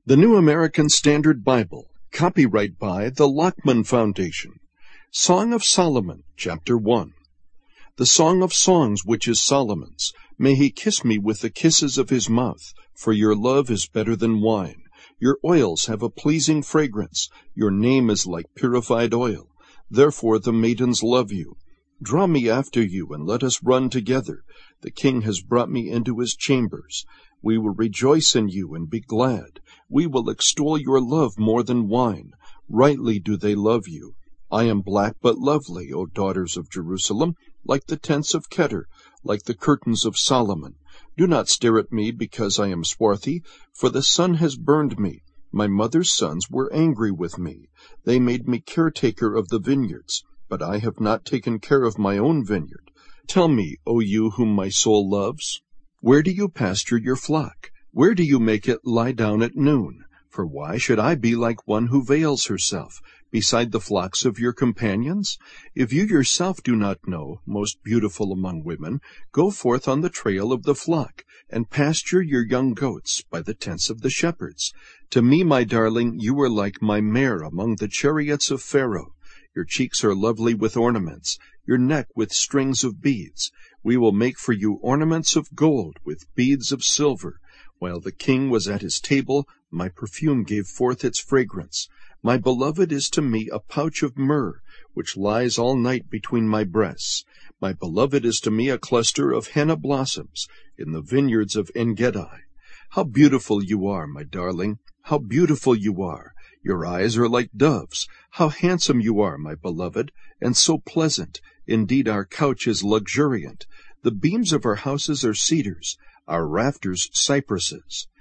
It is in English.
The New American Standard Bible, copyright by the Lockman Foundation. Song of Solomon, Chapter 1. The Song of Songs which is Solomon's. May he kiss me with the kisses of his mouth, for your love is better than wine. Your oils have a pleasing fragrance. Your name is like purified oil. Therefore the maidens love you. Draw me after you, and let us run together. The king has brought me into his chambers. We will rejoice in you and be glad. We will extol your love more than wine. Rightly do they love you. I am black but lovely, O daughters of Jerusalem, like the tents of Kedar, like the curtains of Solomon. Do not stare at me because I am swarthy, for the sun has burned me. My mother's sons were angry with me. They made me caretaker of the vineyards, but I have not taken care of my own vineyard. Tell me, O you whom my soul loves, where do you pasture your flock? Where do you make it lie down at noon? For why should I be like one who veils herself, beside the flocks of your companions? If you yourself do not know, most beautiful among women, go forth on the trail of the flock, and pasture your young goats by the tents of the shepherds. To me, my darling, you are like my mare among the chariots of Pharaoh. Your cheeks are lovely with ornaments, your neck with strings of beads. We will make for you ornaments of gold with beads of silver. While the king was at his table, my perfume gave forth its fragrance. My beloved is to me a pouch of myrrh, which lies all night between my breasts. My beloved is to me a cluster of henna blossoms in the vineyards of En-gedi. How beautiful you are, my darling! How beautiful you are! Your eyes are like doves. How handsome you are, my beloved, and so pleasant. Indeed, our couch is luxuriant. The beams of our houses are cedars, our rafters cypresses.